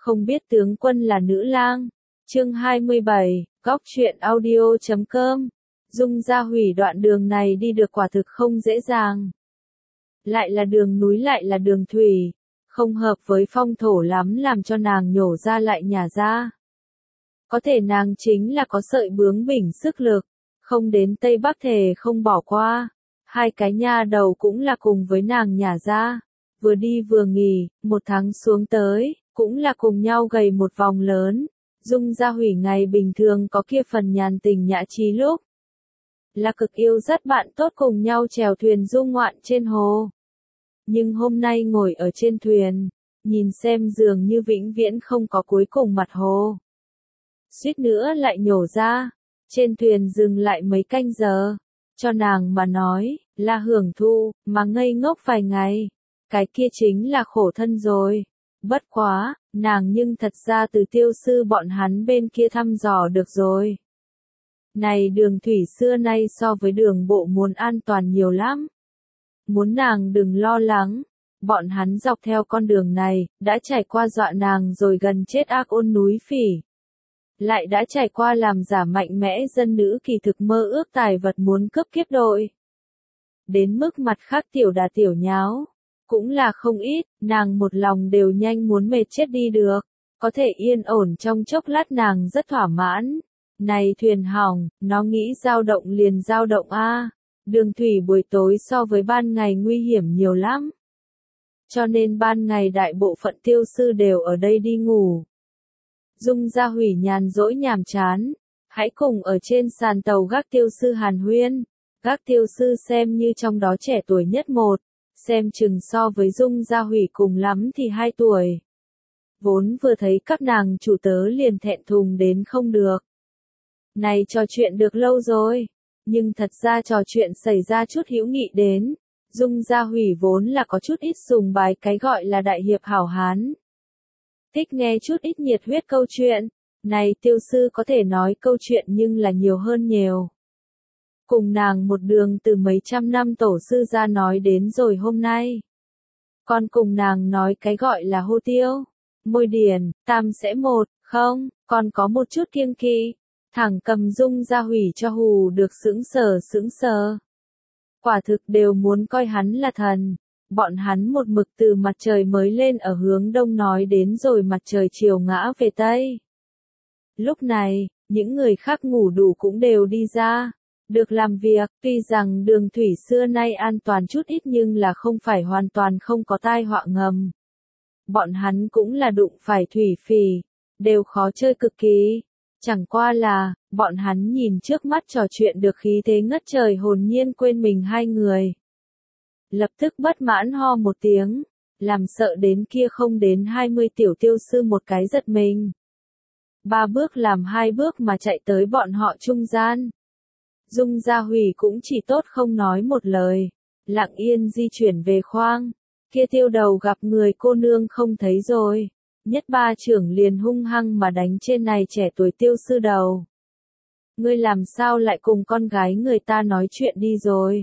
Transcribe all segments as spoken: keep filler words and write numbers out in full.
Không biết tướng quân là nữ lang. Chương hai mươi bảy, góc truyện audio chấm com. Dung Gia Hủy đoạn đường này đi được quả thực không dễ dàng. Lại là đường núi lại là đường thủy, không hợp với phong thổ lắm làm cho nàng nhổ ra lại nhả ra. Có thể nàng chính là có sợi bướng bỉnh sức lực, không đến Tây Bắc thề không bỏ qua. Hai cái nha đầu cũng là cùng với nàng nhả ra, vừa đi vừa nghỉ, một tháng xuống tới, cũng là cùng nhau gầy một vòng lớn. Dung Gia Hủy ngày bình thường có kia phần nhàn tình nhã trí lúc là cực yêu dắt bạn tốt cùng nhau chèo thuyền du ngoạn trên hồ. Nhưng hôm nay ngồi ở trên thuyền, nhìn xem dường như vĩnh viễn không có cuối cùng mặt hồ. Suýt nữa lại nhổ ra, trên thuyền dừng lại mấy canh giờ, cho nàng mà nói, là hưởng thụ, mà ngây ngốc vài ngày, cái kia chính là khổ thân rồi. Bất quá, nàng nhưng thật ra từ tiêu sư bọn hắn bên kia thăm dò được rồi. Này đường thủy xưa nay so với đường bộ muốn an toàn nhiều lắm. Muốn nàng đừng lo lắng, bọn hắn dọc theo con đường này, đã trải qua dọa nàng rồi gần chết ác ôn núi phỉ. Lại đã trải qua làm giả mạnh mẽ dân nữ kỳ thực mơ ước tài vật muốn cướp kiếp đội. Đến mức mặt khác tiểu đà tiểu nháo, cũng là không ít, nàng một lòng đều nhanh muốn mệt chết đi được. Có thể yên ổn trong chốc lát nàng rất thỏa mãn. Này thuyền hỏng, nó nghĩ dao động liền dao động a. Đường thủy buổi tối so với ban ngày nguy hiểm nhiều lắm. Cho nên ban ngày đại bộ phận tiêu sư đều ở đây đi ngủ. Dung Gia Hủy nhàn rỗi nhàm chán, hãy cùng ở trên sàn tàu gác tiêu sư hàn huyên. Gác tiêu sư xem như trong đó trẻ tuổi nhất một, xem chừng so với Dung Gia Hủy cùng lắm thì hai tuổi. Vốn vừa thấy các nàng chủ tớ liền thẹn thùng đến không được. Này trò chuyện được lâu rồi, nhưng thật ra trò chuyện xảy ra chút hữu nghị đến. Dung Gia Hủy vốn là có chút ít sùng bái cái gọi là đại hiệp hảo hán. Thích nghe chút ít nhiệt huyết câu chuyện, này tiêu sư có thể nói câu chuyện nhưng là nhiều hơn nhiều. Cùng nàng một đường từ mấy trăm năm tổ sư ra nói đến rồi hôm nay. Còn cùng nàng nói cái gọi là hô tiêu, môi điển, tam sẽ một, không, còn có một chút kiêng kỵ. Thẳng cầm Dung Gia Hủy cho hù được sững sờ sững sờ. Quả thực đều muốn coi hắn là thần. Bọn hắn một mực từ mặt trời mới lên ở hướng đông nói đến rồi mặt trời chiều ngã về tây. Lúc này, những người khác ngủ đủ cũng đều đi ra, được làm việc, tuy rằng đường thủy xưa nay an toàn chút ít nhưng là không phải hoàn toàn không có tai họa ngầm. Bọn hắn cũng là đụng phải thủy phỉ, đều khó chơi cực kỳ. Chẳng qua là, bọn hắn nhìn trước mắt trò chuyện được khí thế ngất trời hồn nhiên quên mình hai người. Lập tức bất mãn ho một tiếng, làm sợ đến kia không đến hai mươi tiểu tiêu sư một cái giật mình. Ba bước làm hai bước mà chạy tới bọn họ trung gian. Dung Gia Hủy cũng chỉ tốt không nói một lời, lặng yên di chuyển về khoang. Kia tiêu đầu gặp người cô nương không thấy rồi, nhất ba trưởng liền hung hăng mà đánh trên này trẻ tuổi tiêu sư đầu. Ngươi làm sao lại cùng con gái người ta nói chuyện đi rồi?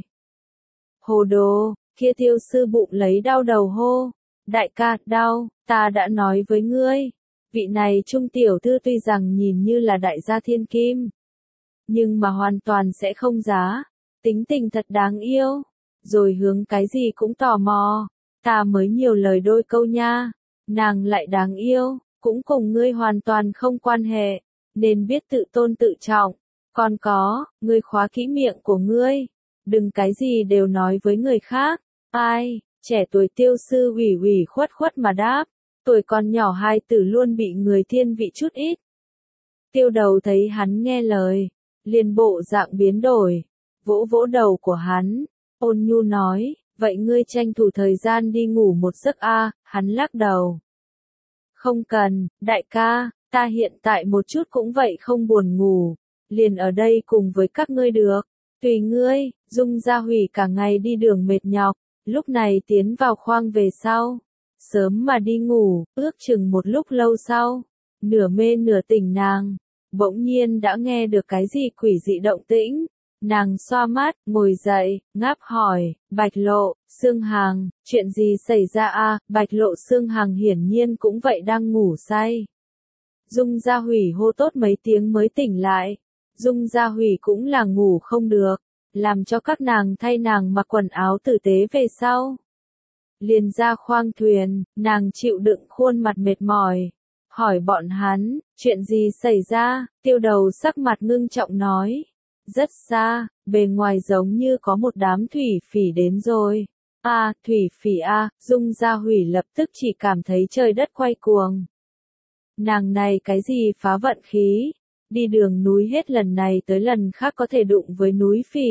Hồ đồ, kia tiêu sư bụng lấy đau đầu hô. Đại ca, đau, ta đã nói với ngươi. Vị này trung tiểu thư tuy rằng nhìn như là đại gia thiên kim, nhưng mà hoàn toàn sẽ không giá. Tính tình thật đáng yêu. Rồi hướng cái gì cũng tò mò. Ta mới nhiều lời đôi câu nha. Nàng lại đáng yêu, cũng cùng ngươi hoàn toàn không quan hệ. Nên biết tự tôn tự trọng. Còn có, ngươi khóa kỹ miệng của ngươi. Đừng cái gì đều nói với người khác. Ai, trẻ tuổi tiêu sư ủy ủy khuất khuất mà đáp. Tuổi còn nhỏ hai tử luôn bị người thiên vị chút ít. Tiêu đầu thấy hắn nghe lời, liền bộ dạng biến đổi, vỗ vỗ đầu của hắn, ôn nhu nói, vậy ngươi tranh thủ thời gian đi ngủ một giấc a. Hắn lắc đầu. Không cần, đại ca, ta hiện tại một chút cũng vậy không buồn ngủ, liền ở đây cùng với các ngươi được. Tùy ngươi. Dung Gia Hủy cả ngày đi đường mệt nhọc, lúc này tiến vào khoang về sau. Sớm mà đi ngủ, ước chừng một lúc lâu sau, nửa mê nửa tỉnh nàng, bỗng nhiên đã nghe được cái gì quỷ dị động tĩnh. Nàng xoa mắt, ngồi dậy, ngáp hỏi, Bạch Lộ, Sương Hằng, chuyện gì xảy ra a? Bạch Lộ Sương Hằng hiển nhiên cũng vậy đang ngủ say. Dung Gia Hủy hô tốt mấy tiếng mới tỉnh lại. Dung Gia Hủy cũng là ngủ không được, làm cho các nàng thay nàng mặc quần áo tử tế về sau. Liền ra khoang thuyền, nàng chịu đựng khuôn mặt mệt mỏi. Hỏi bọn hắn, chuyện gì xảy ra? Tiêu Đầu sắc mặt ngưng trọng nói. Rất xa, bề ngoài giống như có một đám thủy phỉ đến rồi. A, à, thủy phỉ a, à, Dung Gia Hủy lập tức chỉ cảm thấy trời đất quay cuồng. Nàng này cái gì phá vận khí, đi đường núi hết lần này tới lần khác có thể đụng với núi phỉ.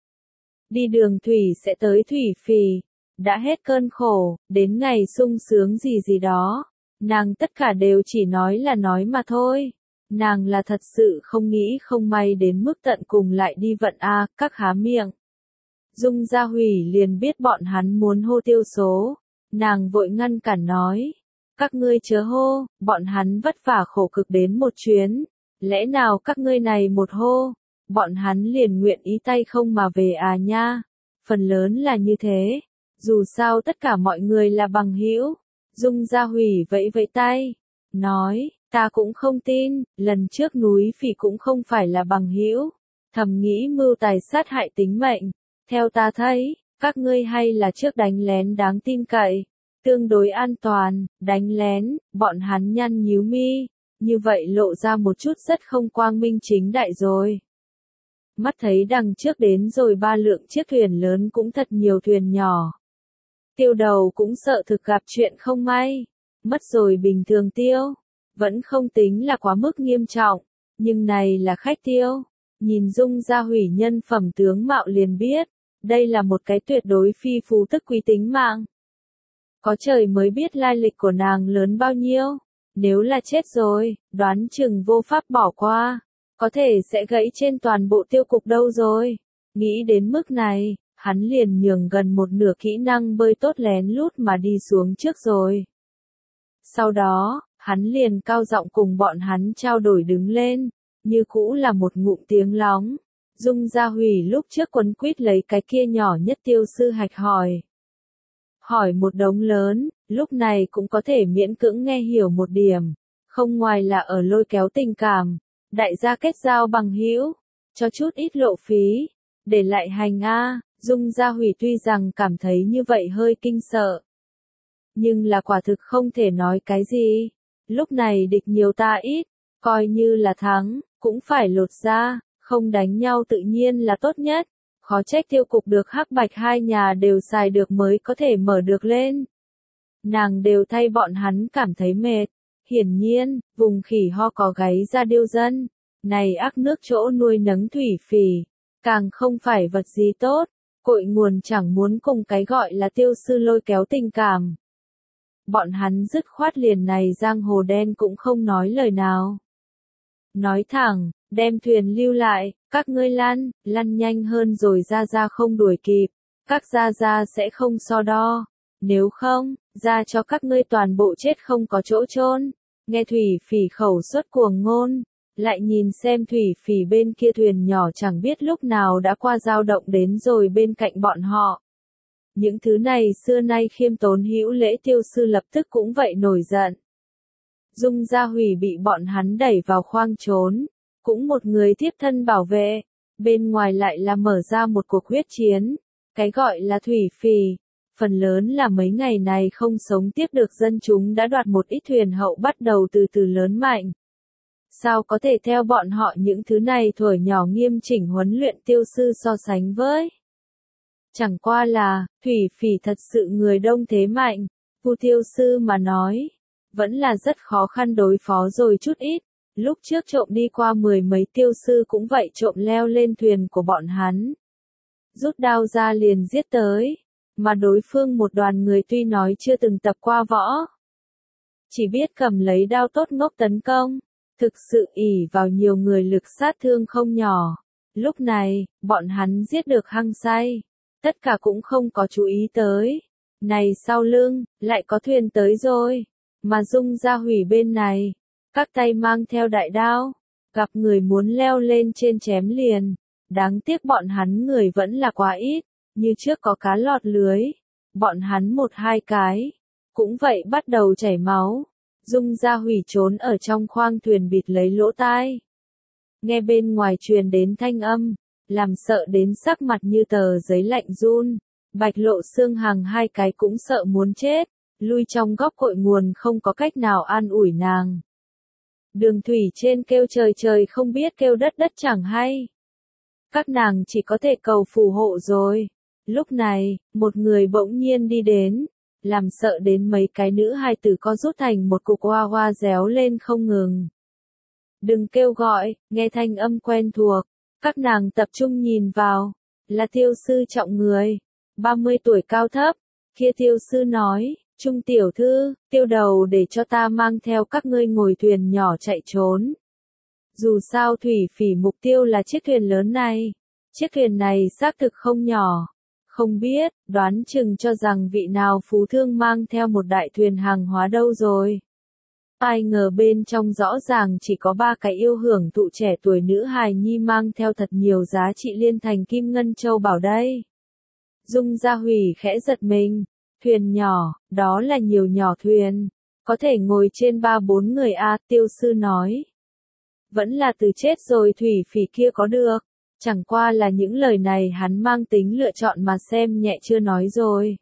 Đi đường thủy sẽ tới thủy phỉ, đã hết cơn khổ, đến ngày sung sướng gì gì đó. Nàng tất cả đều chỉ nói là nói mà thôi. Nàng là thật sự không nghĩ không may đến mức tận cùng lại đi vận a, các há miệng. Dung Gia Hủy liền biết bọn hắn muốn hô tiêu số. Nàng vội ngăn cản nói. Các ngươi chớ hô, bọn hắn vất vả khổ cực đến một chuyến. Lẽ nào các ngươi này một hô, bọn hắn liền nguyện ý tay không mà về à nha. Phần lớn là như thế. Dù sao tất cả mọi người là bằng hữu. Dung Gia Hủy vẫy vẫy tay. Nói, ta cũng không tin, lần trước núi phỉ cũng không phải là bằng hữu. Thầm nghĩ mưu tài sát hại tính mệnh. Theo ta thấy, các ngươi hay là trước đánh lén đáng tin cậy. Tương đối an toàn, đánh lén, bọn hắn nhăn nhíu mi. Như vậy lộ ra một chút rất không quang minh chính đại rồi. Mắt thấy đằng trước đến rồi ba lượng chiếc thuyền lớn cũng thật nhiều thuyền nhỏ. Tiêu Đầu cũng sợ thực gặp chuyện không may. Mất rồi bình thường tiêu. Vẫn không tính là quá mức nghiêm trọng. Nhưng này là khách tiêu. Nhìn Dung Gia Hủy nhân phẩm tướng mạo liền biết. Đây là một cái tuyệt đối phi phú tức quý tính mạng. Có trời mới biết lai lịch của nàng lớn bao nhiêu. Nếu là chết rồi, đoán chừng vô pháp bỏ qua. Có thể sẽ gãy trên toàn bộ tiêu cục đâu rồi. Nghĩ đến mức này, hắn liền nhường gần một nửa kỹ năng bơi tốt lén lút mà đi xuống trước rồi. Sau đó, hắn liền cao giọng cùng bọn hắn trao đổi đứng lên, như cũ là một ngụm tiếng lóng. Dung Gia Hủy lúc trước quấn quýt lấy cái kia nhỏ nhất Tiêu Sư Hạch hỏi. Hỏi một đống lớn, lúc này cũng có thể miễn cưỡng nghe hiểu một điểm, không ngoài là ở lôi kéo tình cảm, đại gia kết giao bằng hữu, cho chút ít lộ phí, để lại hành a. Dung Gia Hủy tuy rằng cảm thấy như vậy hơi kinh sợ, nhưng là quả thực không thể nói cái gì. Lúc này địch nhiều ta ít, coi như là thắng, cũng phải lột ra, không đánh nhau tự nhiên là tốt nhất. Khó trách tiêu cục được hắc bạch hai nhà đều xài được mới có thể mở được lên. Nàng đều thay bọn hắn cảm thấy mệt. Hiển nhiên, vùng khỉ ho có gáy ra điêu dân. Này ác nước chỗ nuôi nấng thủy phỉ. Càng không phải vật gì tốt. Cội nguồn chẳng muốn cùng cái gọi là tiêu sư lôi kéo tình cảm. Bọn hắn dứt khoát liền này giang hồ đen cũng không nói lời nào. Nói thẳng, đem thuyền lưu lại, các ngươi lăn, lăn nhanh hơn rồi ra ra không đuổi kịp, các gia gia sẽ không so đo, nếu không, ra cho các ngươi toàn bộ chết không có chỗ chôn. Nghe thủy phỉ khẩu xuất cuồng ngôn, lại nhìn xem thủy phỉ bên kia thuyền nhỏ chẳng biết lúc nào đã qua dao động đến rồi bên cạnh bọn họ. Những thứ này xưa nay khiêm tốn hữu lễ Tiêu Sư lập tức cũng vậy nổi giận. Dung Gia Hủy bị bọn hắn đẩy vào khoang trốn, cũng một người tiếp thân bảo vệ, bên ngoài lại là mở ra một cuộc huyết chiến, cái gọi là thủy phỉ, phần lớn là mấy ngày này không sống tiếp được dân chúng đã đoạt một ít thuyền hậu bắt đầu từ từ lớn mạnh. Sao có thể theo bọn họ những thứ này thuở nhỏ nghiêm chỉnh huấn luyện Tiêu Sư so sánh với? Chẳng qua là, thủy phỉ thật sự người đông thế mạnh, Vu Tiêu Sư mà nói, vẫn là rất khó khăn đối phó rồi chút ít. Lúc trước trộm đi qua mười mấy tiêu sư cũng vậy trộm leo lên thuyền của bọn hắn. Rút đao ra liền giết tới, mà đối phương một đoàn người tuy nói chưa từng tập qua võ. Chỉ biết cầm lấy đao tốt ngốc tấn công, thực sự ỷ vào nhiều người lực sát thương không nhỏ. Lúc này, bọn hắn giết được hăng say, tất cả cũng không có chú ý tới. Này sau lưng, lại có thuyền tới rồi, mà Dung Gia Hủy bên này. Các tay mang theo đại đao, gặp người muốn leo lên trên chém liền, Đáng tiếc bọn hắn người vẫn là quá ít, như trước có cá lọt lưới. Bọn hắn một hai cái, cũng vậy bắt đầu chảy máu. Dung Gia Hủy trốn ở trong khoang thuyền bịt lấy lỗ tai. Nghe bên ngoài truyền đến thanh âm, làm sợ đến sắc mặt như tờ giấy lạnh run. Bạch Lộ Xương Hằng hai cái cũng sợ muốn chết, lui trong góc cội nguồn không có cách nào an ủi nàng. Đường thủy trên kêu trời trời không biết kêu đất đất chẳng hay. Các nàng chỉ có thể cầu phù hộ rồi. Lúc này, một người bỗng nhiên đi đến, làm sợ đến mấy cái nữ hài tử co rút thành một cục hoa hoa réo lên không ngừng. Đừng kêu gọi, nghe thanh âm quen thuộc, các nàng tập trung nhìn vào, là Tiêu sư Trọng người, ba mươi tuổi cao thấp, kia Tiêu sư nói, Trung tiểu thư, Tiêu đầu để cho ta mang theo các ngươi ngồi thuyền nhỏ chạy trốn. Dù sao thủy phỉ mục tiêu là chiếc thuyền lớn này, chiếc thuyền này xác thực không nhỏ. Không biết, đoán chừng cho rằng vị nào phú thương mang theo một đại thuyền hàng hóa đâu rồi. Ai ngờ bên trong rõ ràng chỉ có ba cái yêu hưởng thụ trẻ tuổi nữ hài nhi mang theo thật nhiều giá trị liên thành kim ngân châu bảo đây. Dung Gia Hủy khẽ giật mình, thuyền nhỏ, đó là nhiều nhỏ thuyền, có thể ngồi trên ba bốn người a, Tiêu sư nói. Vẫn là từ chết rồi thủy phỉ kia có được. Chẳng qua là những lời này hắn mang tính lựa chọn mà xem nhẹ chưa nói rồi.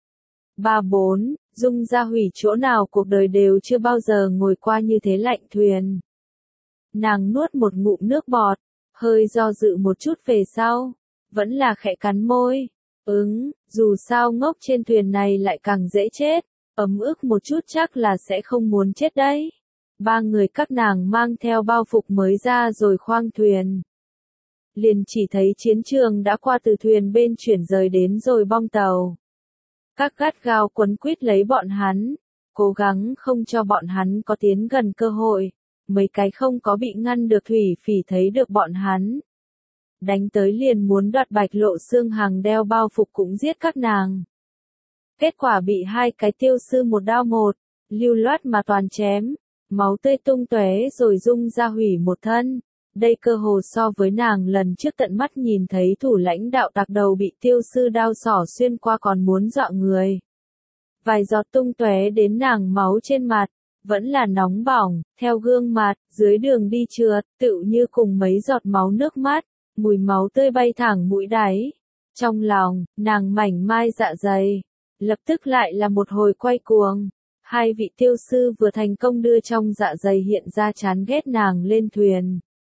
Ba bốn, Dung Gia Hủy chỗ nào cuộc đời đều chưa bao giờ ngồi qua như thế lạnh thuyền. Nàng nuốt một ngụm nước bọt, hơi do dự một chút về sau, vẫn là khẽ cắn môi. Ứng, dù sao ngốc trên thuyền này lại càng dễ chết, ấm ức một chút chắc là sẽ không muốn chết đấy. Ba người các nàng mang theo bao phục mới ra rồi khoang thuyền. Liền chỉ thấy chiến trường đã qua từ thuyền bên chuyển rời đến rồi bong tàu. Các gắt gao quấn quýt lấy bọn hắn, cố gắng không cho bọn hắn có tiến gần cơ hội, mấy cái không có bị ngăn được thủy phỉ thấy được bọn hắn. Đánh tới liền muốn đoạt Bạch Lộ Xương Hằng đeo bao phục cũng giết các nàng. Kết quả bị hai cái tiêu sư một đao một, lưu loát mà toàn chém, máu tươi tung tóe rồi Dung Gia Hủy một thân. Đây cơ hồ so với nàng lần trước tận mắt nhìn thấy thủ lãnh đạo tạc đầu bị tiêu sư đao xỏ xuyên qua còn muốn dọa người. Vài giọt tung tóe đến nàng máu trên mặt, vẫn là nóng bỏng, theo gương mặt, dưới đường đi trượt, tựu như cùng mấy giọt máu nước mắt, mùi máu tươi bay thẳng mũi đáy. Trong lòng, nàng mảnh mai dạ dày, lập tức lại là một hồi quay cuồng. Hai vị tiêu sư vừa thành công đưa trong dạ dày hiện ra chán ghét nàng lên thuyền.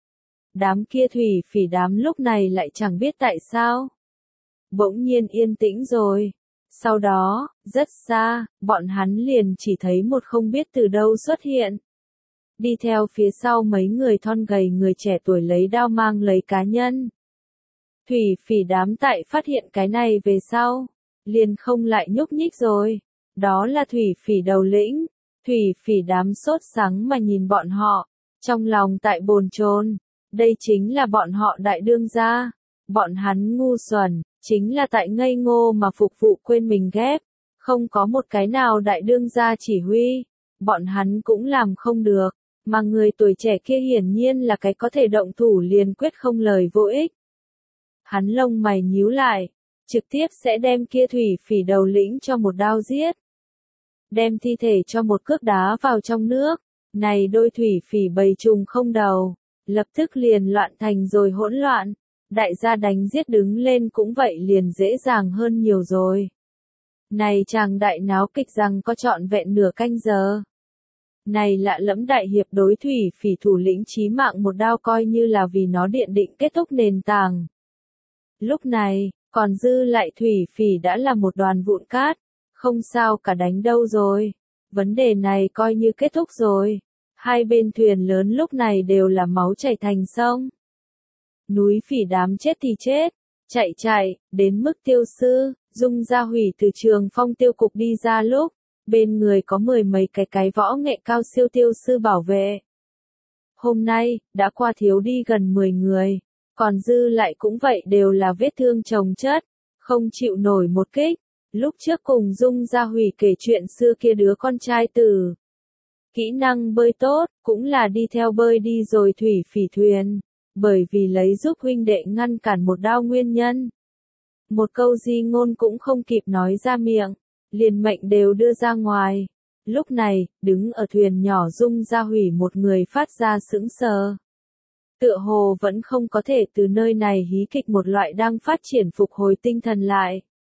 Đám kia thủy phỉ đám lúc này lại chẳng biết tại sao. Bỗng nhiên yên tĩnh rồi. Sau đó, rất xa, bọn hắn liền chỉ thấy một không biết từ đâu xuất hiện. Đi theo phía sau mấy người thon gầy người trẻ tuổi lấy đao mang lấy cá nhân. Thủy phỉ đám tại phát hiện cái này về sau, liền không lại nhúc nhích rồi. Đó là thủy phỉ đầu lĩnh. Thủy phỉ đám sốt sắng mà nhìn bọn họ, trong lòng tại bồn chồn. Đây chính là bọn họ đại đương gia. Bọn hắn ngu xuẩn, chính là tại ngây ngô mà phục vụ quên mình ghép. Không có một cái nào đại đương gia chỉ huy. Bọn hắn cũng làm không được. Mà người tuổi trẻ kia hiển nhiên là cái có thể động thủ liền quyết không lời vô ích. Hắn lông mày nhíu lại, trực tiếp sẽ đem kia thủy phỉ đầu lĩnh cho một đao giết. Đem thi thể cho một cước đá vào trong nước. Này đôi thủy phỉ bầy trùng không đầu. Lập tức liền loạn thành rồi hỗn loạn. Đại gia đánh giết đứng lên cũng vậy liền dễ dàng hơn nhiều rồi. Này chàng đại náo kịch rằng có trọn vẹn nửa canh giờ. Này lạ lẫm đại hiệp đối thủy phỉ thủ lĩnh chí mạng một đao coi như là vì nó điện định kết thúc nền tảng. Lúc này, còn dư lại thủy phỉ đã là một đoàn vụn cát. Không sao cả đánh đâu rồi. Vấn đề này coi như kết thúc rồi. Hai bên thuyền lớn lúc này đều là máu chảy thành sông. Núi phỉ đám chết thì chết, chạy chạy, đến mức tiêu sư, Dung Gia Hủy từ trường phong tiêu cục đi ra lúc, bên người có mười mấy cái cái võ nghệ cao siêu tiêu sư bảo vệ. Hôm nay, đã qua thiếu đi gần mười người, còn dư lại cũng vậy đều là vết thương chồng chất, không chịu nổi một kích. Lúc trước cùng Dung Gia Hủy kể chuyện xưa kia đứa con trai tử. Kỹ năng bơi tốt, cũng là đi theo bơi đi rồi thủy phỉ thuyền. bởi vì lấy giúp huynh đệ ngăn cản một đao nguyên nhân. Một câu di ngôn cũng không kịp nói ra miệng, liền mệnh đều đưa ra ngoài. Lúc này, đứng ở thuyền nhỏ Dung Gia Hủy một người phát ra sững sờ. Tựa hồ vẫn không có thể từ nơi này hí kịch một loại đang phát triển phục hồi tinh thần lại.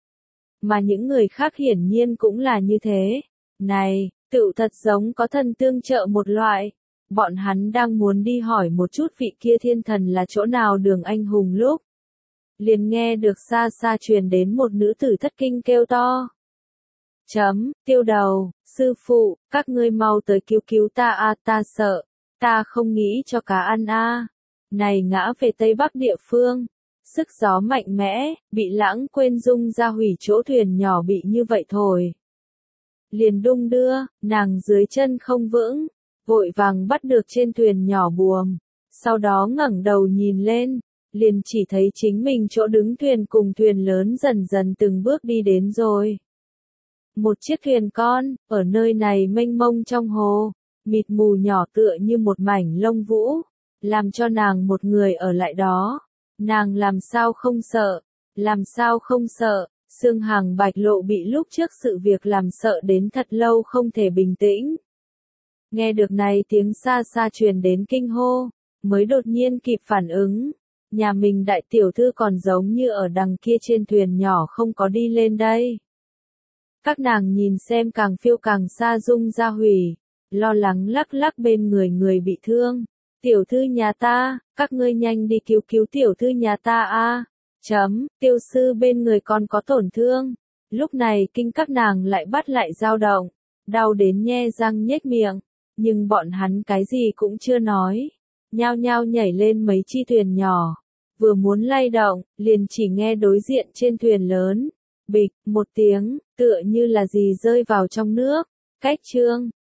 Mà những người khác hiển nhiên cũng là như thế. Này, tựu thật giống có thần tương trợ một loại. Bọn hắn đang muốn đi hỏi một chút vị kia thiên thần là chỗ nào Đường anh hùng lúc. Liền nghe được xa xa truyền đến một nữ tử thất kinh kêu to. Chấm, tiêu đầu, sư phụ, các ngươi mau tới cứu cứu ta a, ta sợ, ta không nghĩ cho cá ăn a. Này ngã về tây bắc địa phương, sức gió mạnh mẽ, bị lãng quên Dung Gia Hủy chỗ thuyền nhỏ bị như vậy thổi. Liền đung đưa, nàng dưới chân không vững, vội vàng bắt được trên thuyền nhỏ buồm, sau đó ngẩng đầu nhìn lên, liền chỉ thấy chính mình chỗ đứng thuyền cùng thuyền lớn dần dần từng bước đi đến rồi. Một chiếc thuyền con, ở nơi này mênh mông trong hồ, mịt mù nhỏ tựa như một mảnh lông vũ, làm cho nàng một người ở lại đó. Nàng làm sao không sợ, làm sao không sợ, Sương Hằng Bạch Lộ bị lúc trước sự việc làm sợ đến thật lâu không thể bình tĩnh. Nghe được này tiếng xa xa truyền đến kinh hô, mới đột nhiên kịp phản ứng. Nhà mình đại tiểu thư còn giống như ở đằng kia trên thuyền nhỏ không có đi lên đây. Các nàng nhìn xem càng phiêu càng xa Dung Gia Hủy, lo lắng lắc lắc bên người người bị thương. Tiểu thư nhà ta, các ngươi nhanh đi cứu cứu tiểu thư nhà ta a. Chấm, tiêu sư bên người còn có tổn thương. Lúc này kinh các nàng lại bắt lại dao động, đau đến nhe răng nhếch miệng, nhưng bọn hắn cái gì cũng chưa nói, nhao nhao nhảy lên mấy chi thuyền nhỏ, vừa muốn lay động, liền chỉ nghe đối diện trên thuyền lớn, bịch, một tiếng, tựa như là gì rơi vào trong nước, cách chương.